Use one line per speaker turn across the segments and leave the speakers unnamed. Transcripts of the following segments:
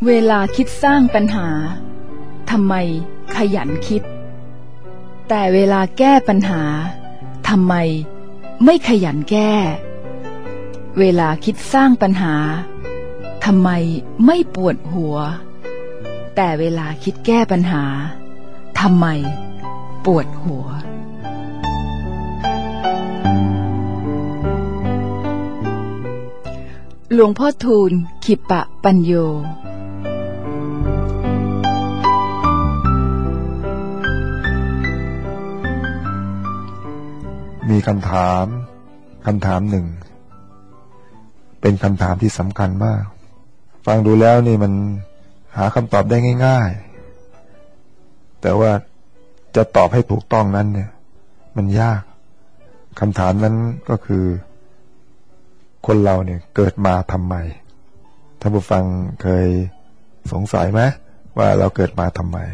เวลาคิดสร้างปัญหาทำไมขยันคิดแต่เวลาแก้ปัญหาทำไมไม่ขยันแก้เวลาคิดสร้างปัญหาทำไมไม่ปวดหัวแต่เวลาคิดแก้ปัญหาทำไมปวดหัวหลวงพ่อทูลขิปะปัญโย
มีคำถามหนึ่งเป็นคำถามที่สำคัญมากฟังดูแล้วนี่มันหาคำตอบได้ง่ายๆแต่ว่าจะตอบให้ถูกต้องนั้นเนี่ยมันยากคำถามนั้นก็คือคนเราเนี่ยเกิดมาทำไมท่านผู้ฟังเคยสงสัยไหมว่าเราเกิดมาทำไม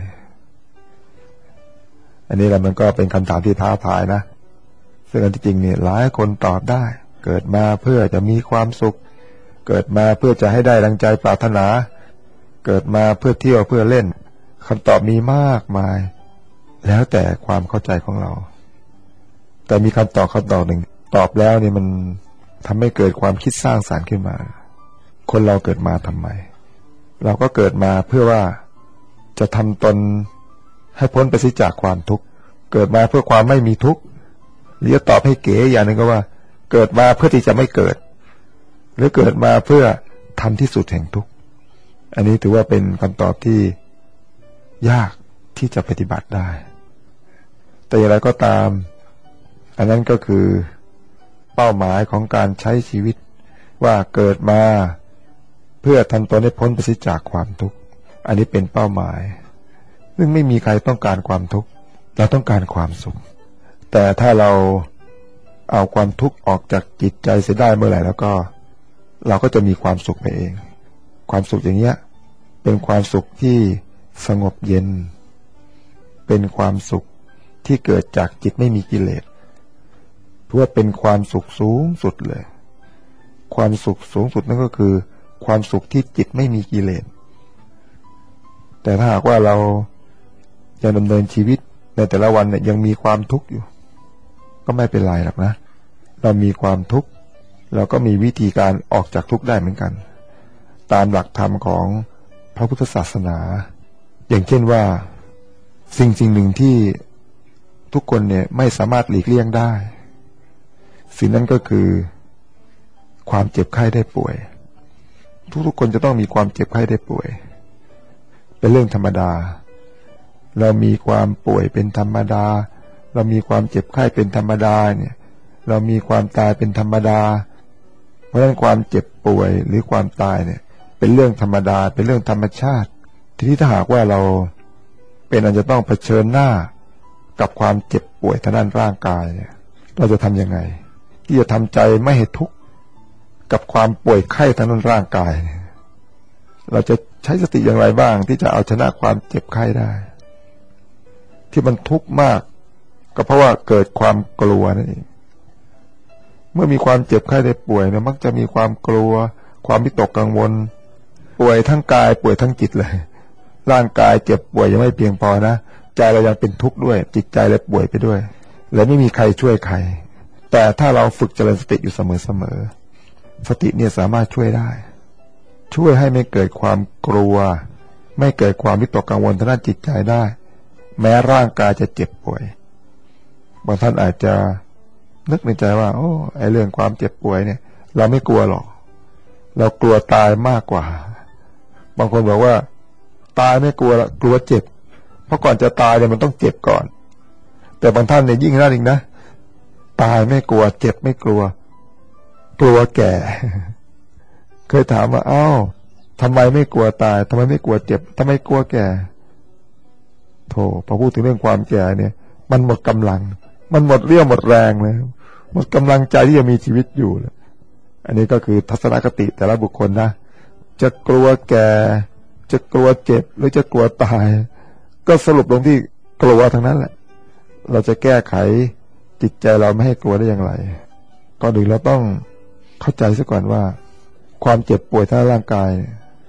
อันนี้แหละมันก็เป็นคำถามที่ท้าทายนะซึ่งอันที่จริงเนี่ยหลายคนตอบได้เกิดมาเพื่อจะมีความสุขเกิดมาเพื่อจะให้ได้ดังใจปรารถนาเกิดมาเพื่อเที่ยวเพื่อเล่นคำตอบมีมากมายแล้วแต่ความเข้าใจของเราแต่มีคำตอบหนึ่งตอบแล้วเนี่ยมันทำให้เกิดความคิดสร้างสรรค์ขึ้นมาคนเราเกิดมาทำไมเราก็เกิดมาเพื่อว่าจะทำตนให้พ้นไปจากความทุกข์เกิดมาเพื่อความไม่มีทุกข์หรือจะตอบให้เก๋อย่างนึงก็ว่าเกิดมาเพื่อที่จะไม่เกิดหรือเกิดมาเพื่อทำที่สุดแห่งทุกข์อันนี้ถือว่าเป็นคำตอบที่ยากที่จะปฏิบัติได้แต่อย่างไรก็ตามอันนั้นก็คือเป้าหมายของการใช้ชีวิตว่าเกิดมาเพื่อทำตนให้พ้นไปจากความทุกข์อันนี้เป็นเป้าหมายซึ่งไม่มีใครต้องการความทุกข์เราต้องการความสุขแต่ถ้าเราเอาความทุกข์ออกจากจิตใจเสียได้เมื่อไหร่แล้วก็เราก็จะมีความสุขไปเองความสุขอย่างเงี้ยเป็นความสุขที่สงบเย็นเป็นความสุขที่เกิดจากจิตไม่มีกิเลสเพราะว่าเป็นความสุขสูงสุดเลยความสุขสูงสุดนั่นก็คือความสุขที่จิตไม่มีกิเลสแต่ถ้าหากว่าเรายังดำเนินชีวิตในแต่ละวันเนี่ยยังมีความทุกข์อยู่ก็ไม่เป็นไรหรอกนะเรามีความทุกข์เราก็มีวิธีการออกจากทุกข์ได้เหมือนกันตามหลักธรรมของพระพุทธศาสนาอย่างเช่นว่าสิ่งหนึ่งที่ทุกคนเนี่ยไม่สามารถหลีกเลี่ยงได้สิ่งนั้นก็คือความเจ็บไข้ได้ป่วยทุกคนจะต้องมีความเจ็บไข้ได้ป่วยเป็นเรื่องธรรมดาเรามีความป่วยเป็นธรรมดาเรามีความเจ็บไข้เป็นธรรมดาเนี่ยเรามีความตายเป็นธรรมดาเพราะฉะนั้นความเจ็บป่วยหรือความตายเนี่ยเป็นเรื่องธรรมดาเป็นเรื่องธรรมชาติทีนี้ถ้าหากว่าเราเป็นอันจะต้องเผชิญหน้ากับความเจ็บป่วยทางด้านร่างกายเนี่ยเราจะทำยังไงที่จะทำใจไม่ให้ทุกข์กับความป่วยไข้ทางด้านร่างกายเนี่ยเราจะใช้สติอย่างไรบ้างที่จะเอาชนะความเจ็บไข้ได้ที่มันทุกข์มากก็เพราะว่าเกิดความกลัวนั่นเองเมื่อมีความเจ็บไข้ได้ป่วยเนี่ยมักจะมีความกลัวความวิตกกังวลป่วยทั้งกายป่วยทั้งจิตเลยร่างกายเจ็บป่วยยังไม่เพียงพอนะใจเรายังเป็นทุกข์ด้วยจิตใจเลยป่วยไปด้วยและไม่มีใครช่วยใครแต่ถ้าเราฝึกเจริญสติอยู่เสมอสติเนี่ยสามารถช่วยได้ช่วยให้ไม่เกิดความกลัวไม่เกิดความวิตกกังวลทางด้านจิตใจได้แม้ร่างกายจะเจ็บป่วยบางท่านอาจจะนึกในใจว่าโอ้ไอ้เรื่องความเจ็บป่วยเนี่ยเราไม่กลัวหรอกเรากลัวตายมากกว่าบางคนบอกว่าตายไม่กลัวละกลัวเจ็บเพราะก่อนจะตายเนี่ยมันต้องเจ็บก่อนแต่บางท่านเนี่ยยิ่งนั่นอีกนะตายไม่กลัวเจ็บไม่กลัวกลัวแก่เคยถามว่าอ้าวทำไมไม่กลัวตายทำไมไม่กลัวเจ็บทำไมกลัวแก่โธ่พอพูดถึงเรื่องความแก่เนี่ยมันหมดกำลังมันหมดเรี่ยวหมดแรงเลยหมดกำลังใจที่จะมีชีวิตอยู่เลยอันนี้ก็คือทัศนคติแต่ละบุคคลนะจะกลัวแก่จะกลัวเจ็บหรือจะกลัวตายก็สรุปลงที่กลัวทั้งนั้นแหละเราจะแก้ไขจิตใจเราไม่ให้กลัวได้อย่างไรก่อนอื่นเราต้องเข้าใจซะก่อนว่าความเจ็บป่วยทางร่างกาย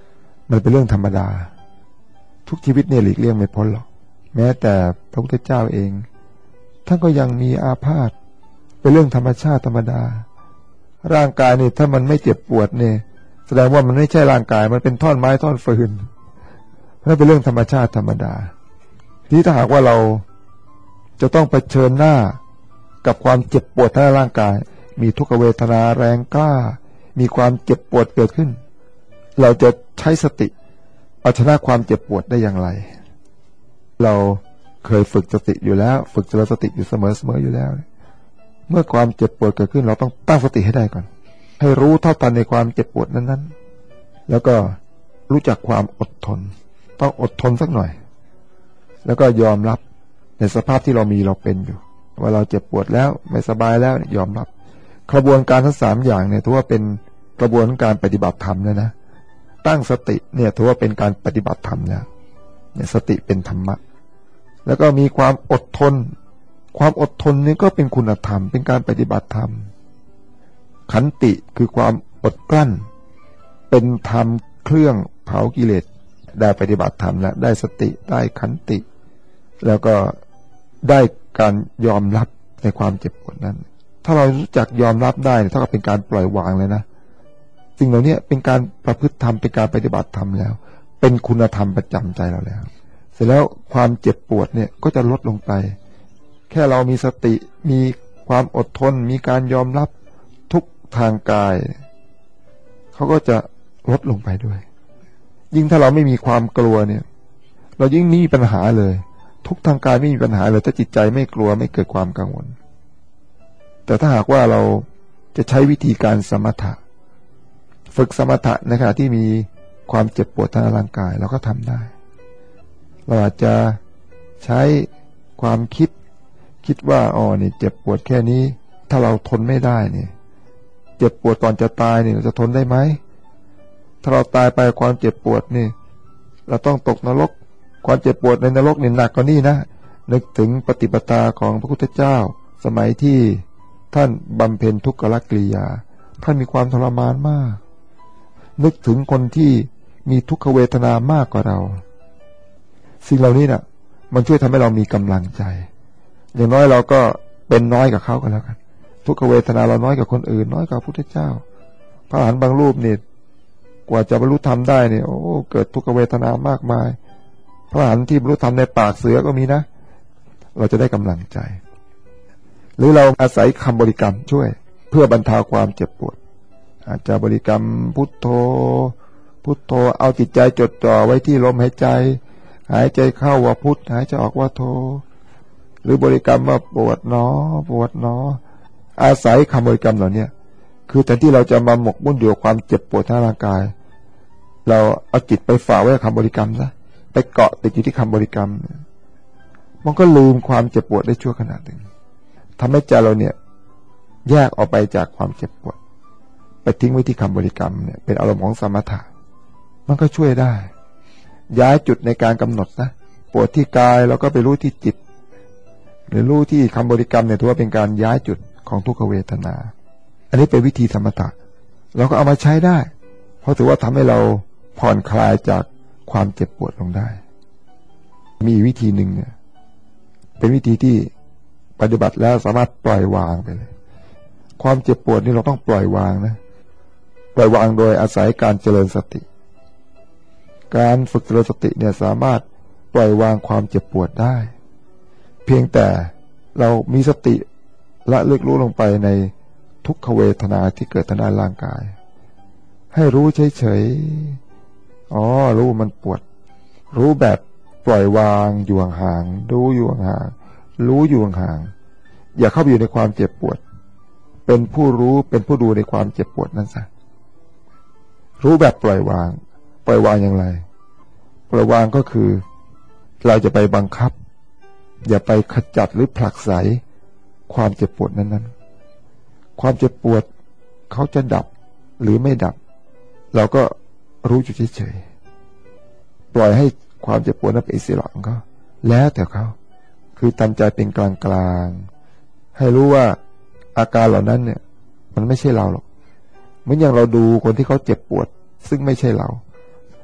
มันเป็นเรื่องธรรมดาทุกชีวิตเนี่ยหลีกเลี่ยงไม่พ้นหรอกแม้แต่พระพุทธเจ้าเองท่านก็ยังมีอาพาธเป็นเรื่องธรรมชาติธรรมดาร่างกายนี่ถ้ามันไม่เจ็บปวดเนี่ยแสดงว่ามันไม่ใช่ร่างกายมันเป็นท่อนไม้ท่อนฟืนนั่นเป็นเรื่องธรรมชาติธรรมดาที่ถ้าหากว่าเราจะต้องเผชิญหน้ากับความเจ็บปวดทางร่างกายมีทุกขเวทนาแรงกล้ามีความเจ็บปวดเกิดขึ้นเราจะใช้สติเอาชนะความเจ็บปวดได้อย่างไรเราเคยฝึกสติอยู่แล้วฝึกเจริญสติอยู่เสมออยู่แล้วเมื่อความเจ็บปวดเกิดขึ้นเราต้องตั้งสติให้ได้ก่อนให้รู้เท่าทันในความเจ็บปวดนั้นๆแล้วก็รู้จักความอดทนต้องอดทนสักหน่อยแล้วก็ยอมรับในสภาพที่เรามีเราเป็นอยู่ว่าเราเจ็บปวดแล้วไม่สบายแล้วยอมรับกระบวนการทั้ง3อย่างเนี่ยถือว่าเป็นกระบวนการปฏิบัติธรรมนะตั้งสติเนี่ยถือว่าเป็นการปฏิบัติธรรมแล้วเนี่ยสติเป็นธรรมะแล้วก็มีความอดทนความอดทนนี่ก็เป็นคุณธรรมเป็นการปฏิบัติธรรมขันติคือความอดกลั้นเป็นธรรมเครื่องเผากิเลสได้ปฏิบัติธรรมแล้วได้สติได้ขันติแล้วก็ได้การยอมรับในความเจ็บปวดนั้นถ้าเรารู้จักยอมรับได้เท่ากับเป็นการปล่อยวางเลยนะสิ่งเหล่านี้เป็นการประพฤติธรรมเป็นการปฏิบัติธรรมแล้วเป็นคุณธรรมประจำใจเราแล้วเสร็จแล้วความเจ็บปวดเนี่ยก็จะลดลงไปแค่เรามีสติมีความอดทนมีการยอมรับทุกทางกายเขาก็จะลดลงไปด้วยยิ่งถ้าเราไม่มีความกลัวเนี่ยเรายิ่งมีปัญหาเลยทุกทางกายไม่มีปัญหาเลยถ้าจิตใจไม่กลัวไม่เกิดความกังวลแต่ถ้าหากว่าเราจะใช้วิธีการสมถะฝึกสมถะในขณะที่มีความเจ็บปวดทางร่างกายเราก็ทำได้เราอาจจะใช้ความคิดว่านี่เจ็บปวดแค่นี้ถ้าเราทนไม่ได้เนี่ยเจ็บปวดก่อนจะตายเนี่ยเราจะทนได้ไหมถ้าเราตายไปความเจ็บปวดนี่เราต้องตกนรกความเจ็บปวดในนรกนี่หนักกว่านี้นะนึกถึงปฏิปทาของพระพุทธเจ้าสมัยที่ท่านบำเพ็ญทุกขกิริยาท่านมีความทรมานมากนึกถึงคนที่มีทุกขเวทนามากกว่าเราสิ่งเหล่านี้น่ะมันช่วยทำให้เรามีกำลังใจอย่างน้อยเราก็เป็นน้อยกับเขาก็แล้วกันทุกขเวทนาเราน้อยกับคนอื่นน้อยกับพระพุทธเจ้าพระอรหันต์บางรูปเนี่ยกว่าจะบรรลุธรรมได้เนี่ยเกิดทุกขเวทนามากมายพระอรหันต์ที่บรรลุธรรมในปากเสือก็มีนะเราจะได้กำลังใจหรือเราอาศัยคำบริกรรมช่วยเพื่อบรรเทาความเจ็บปวดอาจจะบริกรรมพุทโธพุทโธเอาจิตใจจดจ่อไว้ที่ลมหายใจหายใจเข้าว่าพุทหายใจออกว่าโธหรือบริกรรมว่าปวดหนอปวดหนออาศัยคำบริกรรมเหล่านี้คือแทนที่เราจะมาหมกมุ่นอยู่กับความเจ็บปวดทางร่างกายเราเอาจิตไปฝากไว้กับคำบริกรรมซะไปเกาะติดอยู่ที่คำบริกรรมมันก็ลืมความเจ็บปวดได้ชั่วขณะหนึ่งทำให้ใจเราเนี่ยแยกออกไปจากความเจ็บปวดไปทิ้งไว้ที่คำบริกรรมเนี่ยเป็นอารมณ์ของสมถะมันก็ช่วยได้ย้ายจุดในการกำหนดนะปวดที่กายเราก็ไปรู้ที่จิตหรือรู้ที่คำบริกรรมเนี่ยถือว่าเป็นการย้ายจุดของทุกขเวทนาอันนี้เป็นวิธีสมถะเราก็เอามาใช้ได้เพราะถือว่าทำให้เราผ่อนคลายจากความเจ็บปวดลงได้มีวิธีหนึ่งเนี่ยเป็นวิธีที่ปฏิบัติแล้วสามารถปล่อยวางไปเลยความเจ็บปวดนี่เราต้องปล่อยวางนะปล่อยวางโดยอาศัยการเจริญสติการฝึกเจริญสติเนี่ยสามารถปล่อยวางความเจ็บปวดได้เพียงแต่เรามีสติละลึกรู้ลงไปในทุกขเวทนาที่เกิดทางด้านร่างกายให้รู้เฉยๆรู้มันปวดรู้แบบปล่อยวางอยู่ห่างๆดูอยู่ห่างๆรู้อยู่ห่างๆอย่าเข้าไปอยู่ในความเจ็บปวดเป็นผู้รู้เป็นผู้ดูในความเจ็บปวดนั้นซะรู้แบบปล่อยวางปล่อยวางอย่างไรปล่อยวางก็คือเราจะไปบังคับอย่าไปขจัดหรือผลักไสความเจ็บปวดนั้นๆความเจ็บปวดเขาจะดับหรือไม่ดับเราก็รู้อยู่เฉยๆปล่อยให้ความเจ็บปวดนั้นเป็นอิสระของเขาแล้วแต่เขาคือทำใจเป็นกลางๆให้รู้ว่าอาการเหล่านั้นเนี่ยมันไม่ใช่เราหรอกเหมือนอย่างเราดูคนที่เขาเจ็บปวดซึ่งไม่ใช่เรา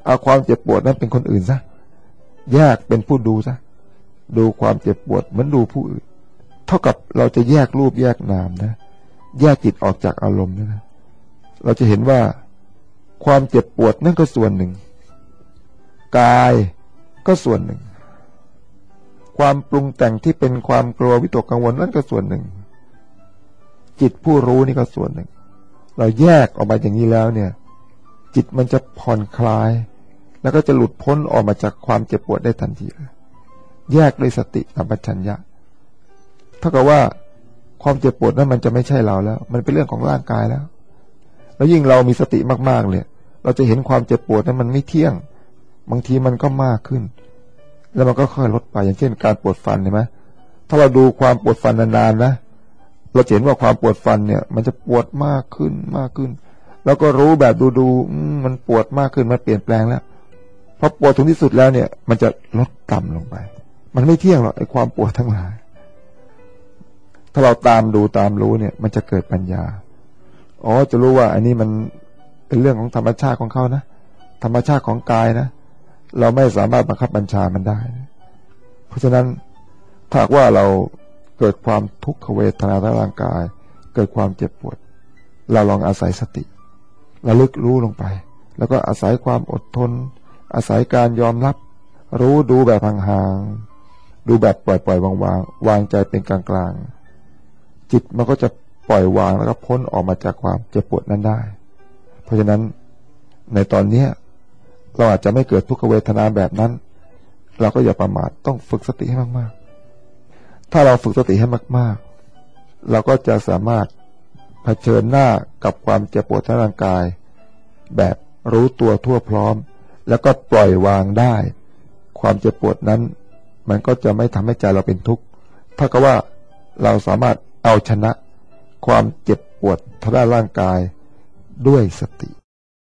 เอาความเจ็บปวดนั้นเป็นคนอื่นซะแยกเป็นผู้ดูซะดูความเจ็บปวดเหมือนดูผู้อื่นเท่ากับเราจะแยกรูปแยกนามนะแยกจิตออกจากอารมณ์นะเราจะเห็นว่าความเจ็บปวดนั่นก็ส่วนหนึ่งกายก็ส่วนหนึ่งความปรุงแต่งที่เป็นความกลัววิตกกังวลนั่นก็ส่วนหนึ่งจิตผู้รู้นี่ก็ส่วนหนึ่งเราแยกออกมาอย่างนี้แล้วเนี่ยจิตมันจะผ่อนคลายแล้วก็จะหลุดพ้นออกมาจากความเจ็บปวดได้ทันทีแยกด้วยสติสัมปชัญญะเท่ากับว่าความเจ็บปวดนั้นมันจะไม่ใช่เราแล้วมันเป็นเรื่องของร่างกายแล้วยิ่งเรามีสติมากๆเลยเราจะเห็นความเจ็บปวดนั้นมันไม่เที่ยงบางทีมันก็มากขึ้นแล้วมันก็ค่อยลดไปอย่างเช่นการปวดฟันเห็นไหมถ้าเราดูความปวดฟันนานๆนะเราเห็นว่าความปวดฟันเนี่ยมันจะปวดมากขึ้นมากขึ้นแล้วก็รู้แบบดูมันปวดมากขึ้นมันเปลี่ยนแปลงแล้วพอปวดถึงที่สุดแล้วเนี่ยมันจะลดต่ำลงไปมันไม่เที่ยงหรอกไอ้ความปวดทั้งหลายถ้าเราตามดูตามรู้เนี่ยมันจะเกิดปัญญาจะรู้ว่าอันนี้มันเป็นเรื่องของธรรมชาติของเขานะธรรมชาติของกายนะเราไม่สามารถบังคับบัญชามันได้เพราะฉะนั้นถ้าว่าเราเกิดความทุกขเวทนาทางร่างกายเกิดความเจ็บปวดเราลองอาศัยสติระลึกรู้ลงไปแล้วก็อาศัยความอดทนอาศัยการยอมรับรู้ดูแบบห่างๆดูแบบปล่อยๆวางๆวางใจเป็นกลางๆจิตมันก็จะปล่อยวางแล้วก็พ้นออกมาจากความเจ็บปวดนั้นได้เพราะฉะนั้นในตอนนี้เราอาจจะไม่เกิดทุกขเวทนาแบบนั้นเราก็อย่าประมาทต้องฝึกสติให้มากๆถ้าเราฝึกสติให้มากๆเราก็จะสามารถเผชิญหน้ากับความเจ็บปวดทางร่างกายแบบรู้ตัวทั่วพร้อมแล้วก็ปล่อยวางได้ความเจ็บปวดนั้นมันก็จะไม่ทำให้ใจเราเป็นทุกข์เท่ากับว่าเราสามารถเอาชนะความเจ็บปวดทางร่างกายด้วยสติ